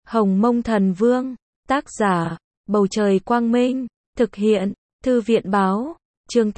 Hồng Mông Thần Vương, tác giả, Bầu Trời Quang Minh, thực hiện, Thư viện Báo, chương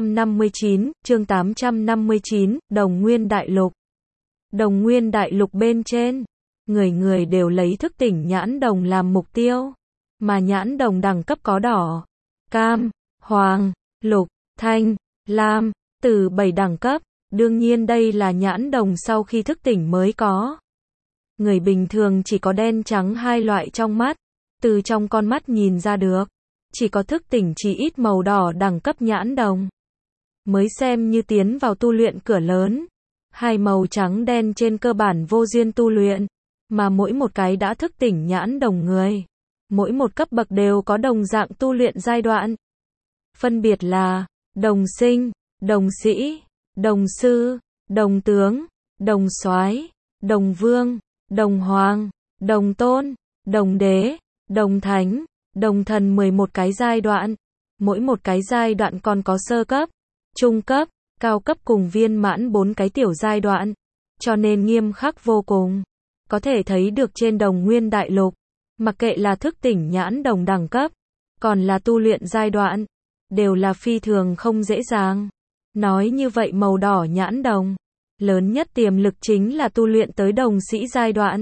859, Đồng Nguyên Đại Lục. Đồng Nguyên Đại Lục bên trên, người người đều lấy thức tỉnh nhãn đồng làm mục tiêu, mà nhãn đồng đẳng cấp có đỏ, cam, hoàng, lục, thanh, lam, từ 7 đẳng cấp, đương nhiên đây là nhãn đồng sau khi thức tỉnh mới có. Người bình thường chỉ có đen trắng hai loại trong mắt, từ trong con mắt nhìn ra được, chỉ có thức tỉnh chỉ ít màu đỏ đẳng cấp nhãn đồng mới xem như tiến vào tu luyện cửa lớn. Hai màu trắng đen trên cơ bản vô duyên tu luyện, mà mỗi một cái đã thức tỉnh nhãn đồng người, mỗi một cấp bậc đều có đồng dạng tu luyện giai đoạn. Phân biệt là đồng sinh, đồng sĩ, đồng sư, đồng tướng, đồng soái, đồng vương, đồng hoàng, đồng tôn, đồng đế, đồng thánh, đồng thần 11 cái giai đoạn. Mỗi một cái giai đoạn còn có sơ cấp, trung cấp, cao cấp cùng viên mãn 4 cái tiểu giai đoạn, cho nên nghiêm khắc vô cùng. Có thể thấy được trên Đồng Nguyên Đại Lục, mặc kệ là thức tỉnh nhãn đồng đẳng cấp, còn là tu luyện giai đoạn, đều là phi thường không dễ dàng. Nói như vậy màu đỏ nhãn đồng, lớn nhất tiềm lực chính là tu luyện tới đồng sĩ giai đoạn,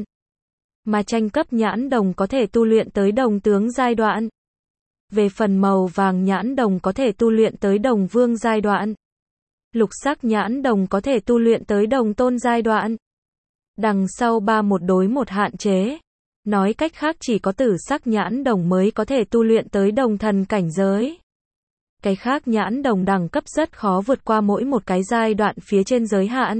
mà tranh cấp nhãn đồng có thể tu luyện tới đồng tướng giai đoạn. Về phần màu vàng nhãn đồng có thể tu luyện tới đồng vương giai đoạn. Lục sắc nhãn đồng có thể tu luyện tới đồng tôn giai đoạn. Đằng sau 1 đối 1 hạn chế. Nói cách khác chỉ có tử sắc nhãn đồng mới có thể tu luyện tới đồng thần cảnh giới. Cái khác nhãn đồng đẳng cấp rất khó vượt qua mỗi một cái giai đoạn phía trên giới hạn.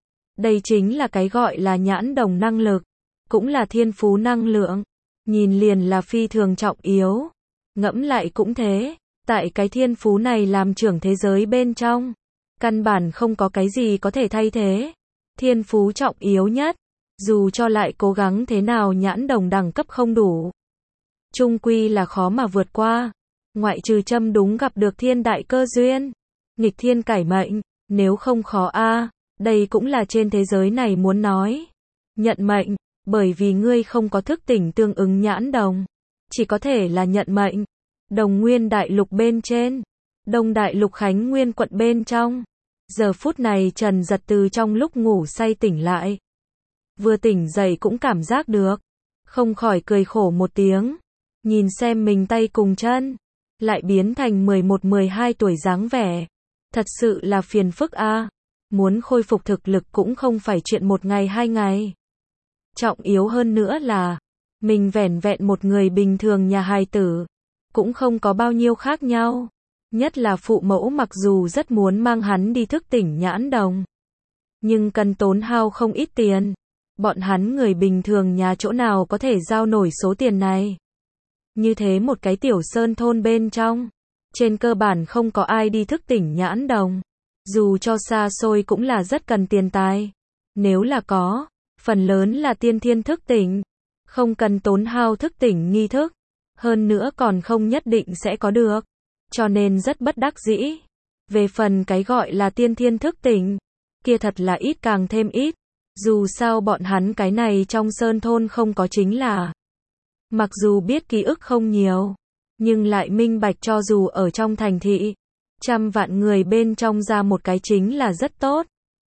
Đây chính là cái gọi là nhãn đồng năng lực, cũng là thiên phú năng lượng. Nhìn liền là phi thường trọng yếu. Ngẫm lại cũng thế, tại cái thiên phú này làm trưởng thế giới bên trong, căn bản không có cái gì có thể thay thế. Thiên phú trọng yếu nhất, dù cho lại cố gắng thế nào nhãn đồng đẳng cấp không đủ, chung quy là khó mà vượt qua. Ngoại trừ châm đúng gặp được thiên đại cơ duyên, nghịch thiên cải mệnh, nếu không khó a. Đây cũng là trên thế giới này muốn nói. Nhận mệnh, bởi vì ngươi không có thức tỉnh tương ứng nhãn đồng, chỉ có thể là nhận mệnh. Đồng Nguyên Đại Lục bên trên, Đông Đại Lục Khánh Nguyên quận bên trong. Giờ phút này Trần Giật từ trong lúc ngủ say tỉnh lại. Vừa tỉnh dậy cũng cảm giác được, không khỏi cười khổ một tiếng. Nhìn xem mình tay cùng chân, lại biến thành 11-12 tuổi dáng vẻ. Thật sự là phiền phức a. Muốn khôi phục thực lực cũng không phải chuyện 1 ngày 2 ngày. Trọng yếu hơn nữa là, mình vẻn vẹn một người bình thường nhà hài tử, cũng không có bao nhiêu khác nhau. Nhất là phụ mẫu mặc dù rất muốn mang hắn đi thức tỉnh nhãn đồng, nhưng cần tốn hao không ít tiền. Bọn hắn người bình thường nhà chỗ nào có thể giao nổi số tiền này. Như thế một cái tiểu sơn thôn bên trong, trên cơ bản không có ai đi thức tỉnh nhãn đồng. Dù cho xa xôi cũng là rất cần tiền tài. Nếu là có, phần lớn là tiên thiên thức tỉnh, không cần tốn hao thức tỉnh nghi thức. Hơn nữa còn không nhất định sẽ có được, cho nên rất bất đắc dĩ. Về phần cái gọi là tiên thiên thức tỉnh, kia thật là ít càng thêm ít. Dù sao bọn hắn cái này trong sơn thôn không có chính là. Mặc dù biết ký ức không nhiều, nhưng lại minh bạch cho dù ở trong thành thị, 100 vạn người bên trong ra một cái chính là rất tốt.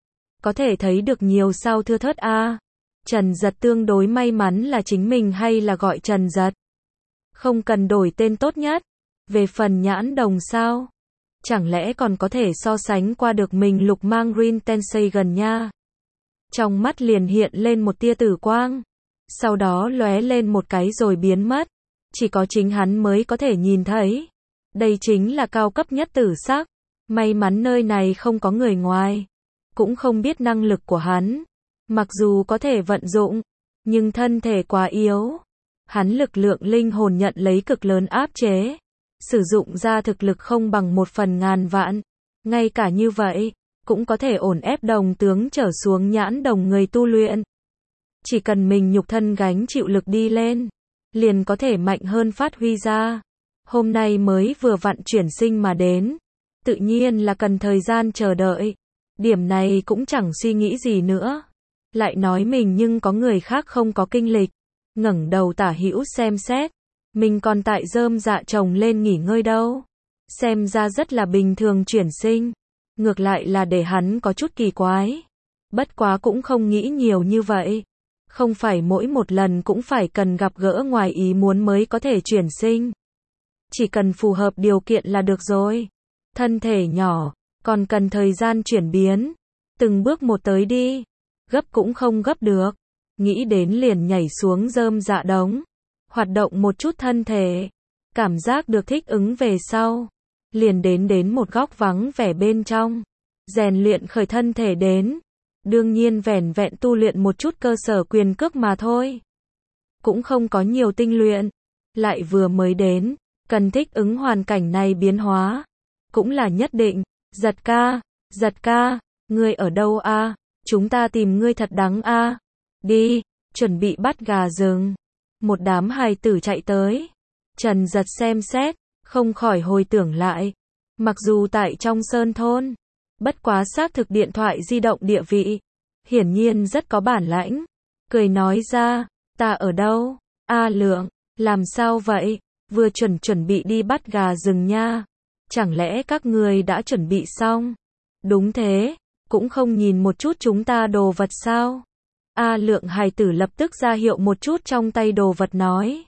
Có thể thấy được nhiều sao thưa thớt a. Trần Giật tương đối may mắn là chính mình hay là gọi Trần Giật, không cần đổi tên tốt nhất. Về phần nhãn đồng sao? Chẳng lẽ còn có thể so sánh qua được mình Lục Mang Rin Tensei gần nha. Trong mắt liền hiện lên một tia tử quang, sau đó lóe lên một cái rồi biến mất. Chỉ có chính hắn mới có thể nhìn thấy. Đây chính là cao cấp nhất tử sắc. May mắn nơi này không có người ngoài, cũng không biết năng lực của hắn. Mặc dù có thể vận dụng, nhưng thân thể quá yếu. Hắn lực lượng linh hồn nhận lấy cực lớn áp chế, sử dụng ra thực lực không bằng 1/1000 vạn. Ngay cả như vậy, cũng có thể ổn ép đồng tướng trở xuống nhãn đồng người tu luyện. Chỉ cần mình nhục thân gánh chịu lực đi lên, liền có thể mạnh hơn phát huy ra. Hôm nay mới vừa vặn chuyển sinh mà đến, tự nhiên là cần thời gian chờ đợi. Điểm này cũng chẳng suy nghĩ gì nữa. Lại nói mình nhưng có người khác không có kinh lịch. ngẩng đầu tả hữu xem xét. Mình còn tại rơm dạ trồng lên nghỉ ngơi đâu. Xem ra rất là bình thường chuyển sinh. Ngược lại là để hắn có chút kỳ quái. Bất quá cũng không nghĩ nhiều như vậy. Không phải mỗi một lần cũng phải cần gặp gỡ ngoài ý muốn mới có thể chuyển sinh. Chỉ cần phù hợp điều kiện là được rồi. Thân thể nhỏ, còn cần thời gian chuyển biến. Từng bước một tới đi. Gấp cũng không gấp được. Nghĩ đến liền nhảy xuống rơm dạ đống. Hoạt động một chút thân thể. Cảm giác được thích ứng về sau. Liền đến một góc vắng vẻ bên trong. Rèn luyện khởi thân thể đến. Đương nhiên vẻn vẹn tu luyện một chút cơ sở quyền cước mà thôi. Cũng không có nhiều tinh luyện. Lại vừa mới đến. Cần thích ứng hoàn cảnh này biến hóa. Cũng là nhất định. Giật ca, ngươi ở đâu a? Chúng ta tìm ngươi thật đáng a. Đi, chuẩn bị bắt gà rừng. Một đám hài tử chạy tới. Trần Giật xem xét, không khỏi hồi tưởng lại. Mặc dù tại trong sơn thôn, bất quá xác thực điện thoại di động địa vị. Hiển nhiên rất có bản lãnh. Cười nói ra, ta ở đâu? A Lượng, làm sao vậy? Vừa chuẩn bị đi bắt gà rừng nha. Chẳng lẽ các ngươi đã chuẩn bị xong? Đúng thế, cũng không nhìn một chút chúng ta đồ vật sao? A Lượng hài tử lập tức ra hiệu một chút trong tay đồ vật nói.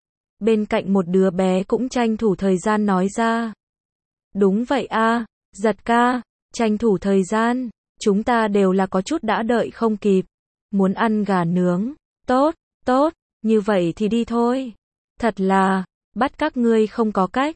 Bên cạnh một đứa bé cũng tranh thủ thời gian nói ra. Đúng vậy a, Giật ca, tranh thủ thời gian, chúng ta đều là có chút đã đợi không kịp. Muốn ăn gà nướng, tốt, như vậy thì đi thôi. Thật là, bắt các ngươi không có cách.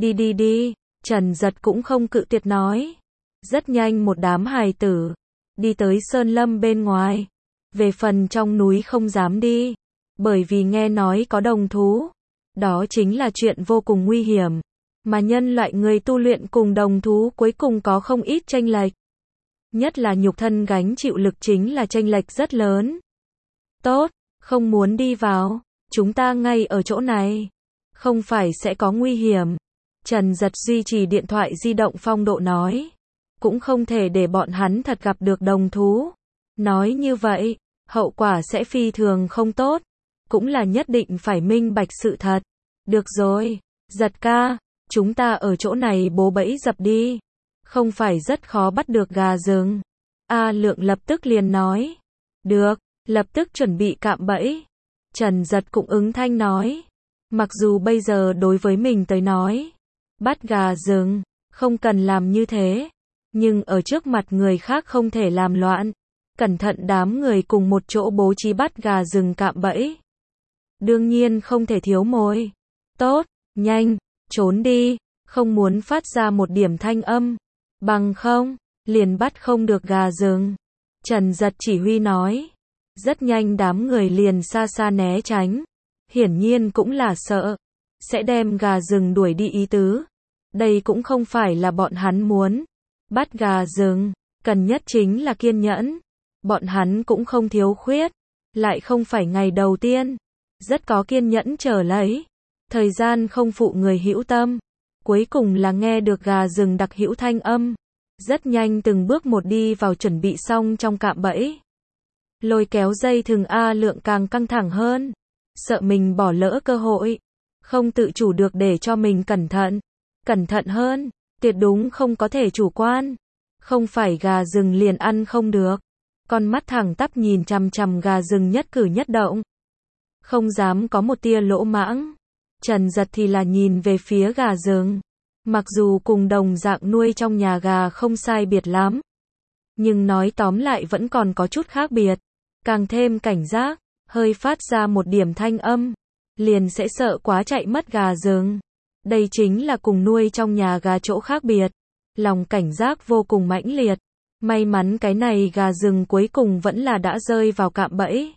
Đi, Trần Giật cũng không cự tuyệt nói. Rất nhanh một đám hài tử, đi tới sơn lâm bên ngoài. Về phần trong núi không dám đi, bởi vì nghe nói có đồng thú. Đó chính là chuyện vô cùng nguy hiểm. Mà nhân loại người tu luyện cùng đồng thú cuối cùng có không ít chênh lệch. Nhất là nhục thân gánh chịu lực chính là chênh lệch rất lớn. Tốt, không muốn đi vào, chúng ta ngay ở chỗ này. Không phải sẽ có nguy hiểm. Trần Giật duy trì điện thoại di động phong độ nói. Cũng không thể để bọn hắn thật gặp được đồng thú. Nói như vậy, hậu quả sẽ phi thường không tốt. Cũng là nhất định phải minh bạch sự thật. Được rồi, Giật ca, chúng ta ở chỗ này bố bẫy dập đi. Không phải rất khó bắt được gà rừng. A Lượng lập tức liền nói. Được, lập tức chuẩn bị cạm bẫy. Trần Giật cũng ứng thanh nói. Mặc dù bây giờ đối với mình tới nói, bắt gà rừng, không cần làm như thế. Nhưng ở trước mặt người khác không thể làm loạn. Cẩn thận đám người cùng một chỗ bố trí bắt gà rừng cạm bẫy. Đương nhiên không thể thiếu mồi. Tốt, nhanh, trốn đi, không muốn phát ra một điểm thanh âm. Bằng không, liền bắt không được gà rừng. Trần Giật chỉ huy nói. Rất nhanh đám người liền xa xa né tránh. Hiển nhiên cũng là sợ. Sẽ đem gà rừng đuổi đi ý tứ. Đây cũng không phải là bọn hắn muốn. Bắt gà rừng, cần nhất chính là kiên nhẫn. Bọn hắn cũng không thiếu khuyết. Lại không phải ngày đầu tiên. Rất có kiên nhẫn chờ lấy. Thời gian không phụ người hữu tâm. Cuối cùng là nghe được gà rừng đặc hữu thanh âm. Rất nhanh từng bước một đi vào chuẩn bị xong trong cạm bẫy. Lôi kéo dây thừng A Lượng càng căng thẳng hơn. Sợ mình bỏ lỡ cơ hội. Không tự chủ được để cho mình cẩn thận. Cẩn thận hơn. Tuyệt đúng không có thể chủ quan. Không phải gà rừng liền ăn không được. Con mắt thẳng tắp nhìn chằm chằm gà rừng nhất cử nhất động. Không dám có một tia lỗ mãng. Trần Giật thì là nhìn về phía gà rừng. Mặc dù cùng đồng dạng nuôi trong nhà gà không sai biệt lắm. Nhưng nói tóm lại vẫn còn có chút khác biệt. Càng thêm cảnh giác, hơi phát ra một điểm thanh âm. Liền sẽ sợ quá chạy mất gà rừng. Đây chính là cùng nuôi trong nhà gà chỗ khác biệt. Lòng cảnh giác vô cùng mãnh liệt. May mắn cái này gà rừng cuối cùng vẫn là đã rơi vào cạm bẫy.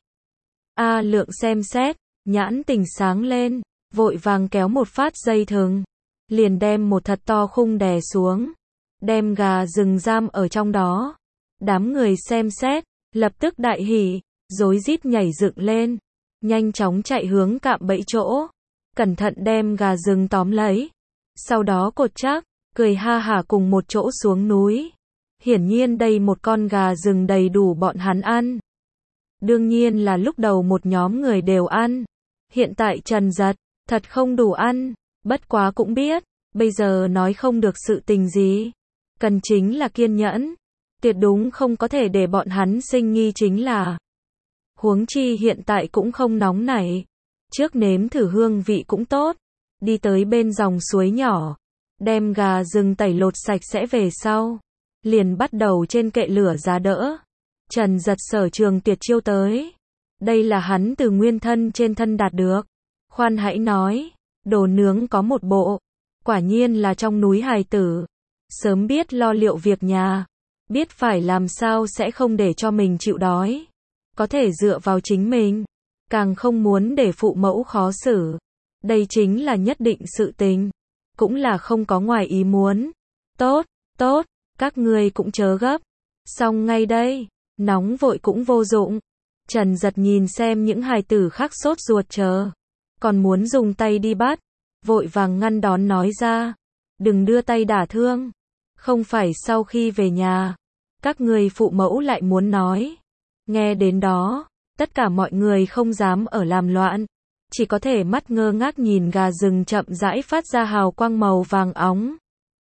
A Lượng xem xét, nhãn tình sáng lên, vội vàng kéo một phát dây thừng. Liền đem một thật to khung đè xuống. Đem gà rừng giam ở trong đó. Đám người xem xét, lập tức đại hỉ, rối rít nhảy dựng lên. Nhanh chóng chạy hướng cạm bẫy chỗ. Cẩn thận đem gà rừng tóm lấy. Sau đó cột chắc, cười ha hả cùng một chỗ xuống núi. Hiển nhiên đây một con gà rừng đầy đủ bọn hắn ăn. Đương nhiên là lúc đầu một nhóm người đều ăn. Hiện tại Trần Dật, thật không đủ ăn. Bất quá cũng biết, bây giờ nói không được sự tình gì. Cần chính là kiên nhẫn. Tuyệt đúng không có thể để bọn hắn sinh nghi chính là. Huống chi hiện tại cũng không nóng nảy. Trước nếm thử hương vị cũng tốt. Đi tới bên dòng suối nhỏ. Đem gà rừng tẩy lột sạch sẽ về sau. Liền bắt đầu trên kệ lửa giá đỡ. Trần Dật sở trường tuyệt chiêu tới. Đây là hắn từ nguyên thân trên thân đạt được. Khoan hãy nói, đồ nướng có một bộ. Quả nhiên là trong núi hài tử. Sớm biết lo liệu việc nhà. Biết phải làm sao sẽ không để cho mình chịu đói. Có thể dựa vào chính mình. Càng không muốn để phụ mẫu khó xử. Đây chính là nhất định sự tình. Cũng là không có ngoài ý muốn. Tốt, tốt, các ngươi cũng chớ gấp. Xong ngay đây, nóng vội cũng vô dụng. Trần Dật nhìn xem những hài tử khác sốt ruột chờ. Còn muốn dùng tay đi bắt. Vội vàng ngăn đón nói ra. Đừng đưa tay đả thương. Không phải sau khi về nhà. Các người phụ mẫu lại muốn nói. Nghe đến đó, tất cả mọi người không dám ở làm loạn. Chỉ có thể mắt ngơ ngác nhìn gà rừng chậm rãi phát ra hào quang màu vàng óng.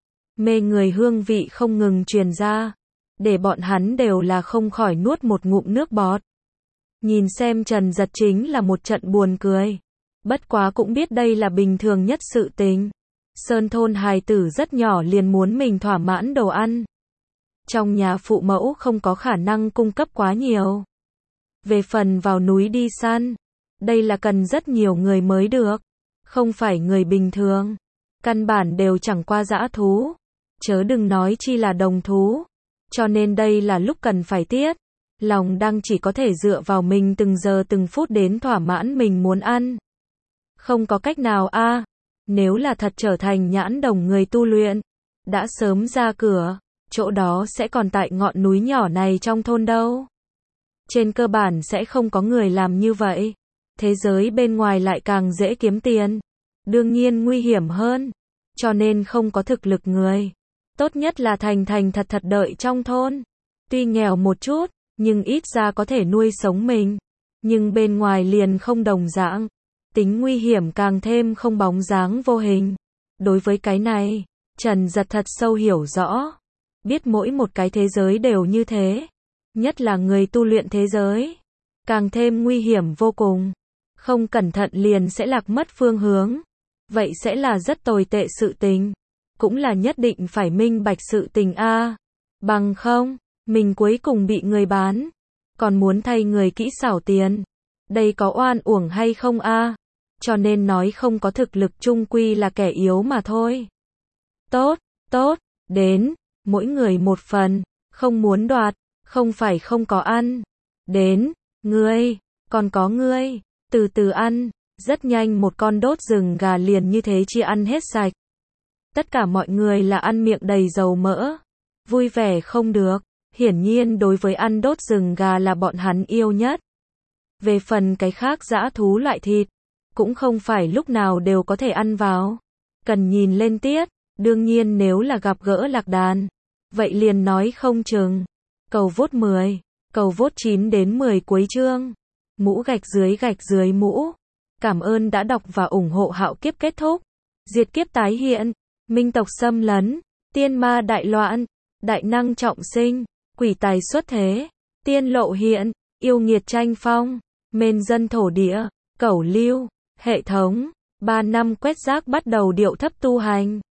Mê người hương vị không ngừng truyền ra. Để bọn hắn đều là không khỏi nuốt một ngụm nước bọt. Nhìn xem Trần Dật chính là một trận buồn cười. Bất quá cũng biết đây là bình thường nhất sự tình. Sơn thôn hài tử rất nhỏ liền muốn mình thỏa mãn đồ ăn. Trong nhà phụ mẫu không có khả năng cung cấp quá nhiều. Về phần vào núi đi săn, đây là cần rất nhiều người mới được. Không phải người bình thường. Căn bản đều chẳng qua dã thú. Chớ đừng nói chi là đồng thú. Cho nên đây là lúc cần phải tiết. Lòng đang chỉ có thể dựa vào mình từng giờ từng phút đến thỏa mãn mình muốn ăn. Không có cách nào a. Nếu là thật trở thành nhãn đồng người tu luyện, đã sớm ra cửa, chỗ đó sẽ còn tại ngọn núi nhỏ này trong thôn đâu. Trên cơ bản sẽ không có người làm như vậy. Thế giới bên ngoài lại càng dễ kiếm tiền. Đương nhiên nguy hiểm hơn. Cho nên không có thực lực người. Tốt nhất là thành thật thật đợi trong thôn. Tuy nghèo một chút, nhưng ít ra có thể nuôi sống mình. Nhưng bên ngoài liền không đồng dạng. Tính nguy hiểm càng thêm không bóng dáng vô hình. Đối với cái này, Trần Dật thật sâu hiểu rõ. Biết mỗi một cái thế giới đều như thế. Nhất là người tu luyện thế giới. Càng thêm nguy hiểm vô cùng. Không cẩn thận liền sẽ lạc mất phương hướng. Vậy sẽ là rất tồi tệ sự tình. Cũng là nhất định phải minh bạch sự tình a. Bằng không, mình cuối cùng bị người bán. Còn muốn thay người kỹ xảo tiền. Đây có oan uổng hay không a? Cho nên nói không có thực lực chung quy là kẻ yếu mà thôi. Tốt, tốt, đến, mỗi người một phần, không muốn đoạt, không phải không có ăn. Đến, ngươi, còn có ngươi, từ từ ăn, rất nhanh một con đốt rừng gà liền như thế chia ăn hết sạch. Tất cả mọi người là ăn miệng đầy dầu mỡ, vui vẻ không được, hiển nhiên đối với ăn đốt rừng gà là bọn hắn yêu nhất. Về phần cái khác dã thú loại thịt, cũng không phải lúc nào đều có thể ăn vào. Cần nhìn lên tiết, đương nhiên nếu là gặp gỡ lạc đàn, vậy liền nói không chừng. Cầu vote 10, cầu vote 9 đến 10 cuối chương. Mũ gạch dưới mũ. Cảm ơn đã đọc và ủng hộ Hạo Kiếp kết thúc. Diệt kiếp tái hiện, minh tộc xâm lấn, tiên ma đại loạn, đại năng trọng sinh, quỷ tài xuất thế, tiên lộ hiện, yêu nghiệt tranh phong, mên dân thổ địa, cẩu lưu, hệ thống, 3 năm quét rác bắt đầu điệu thấp tu hành.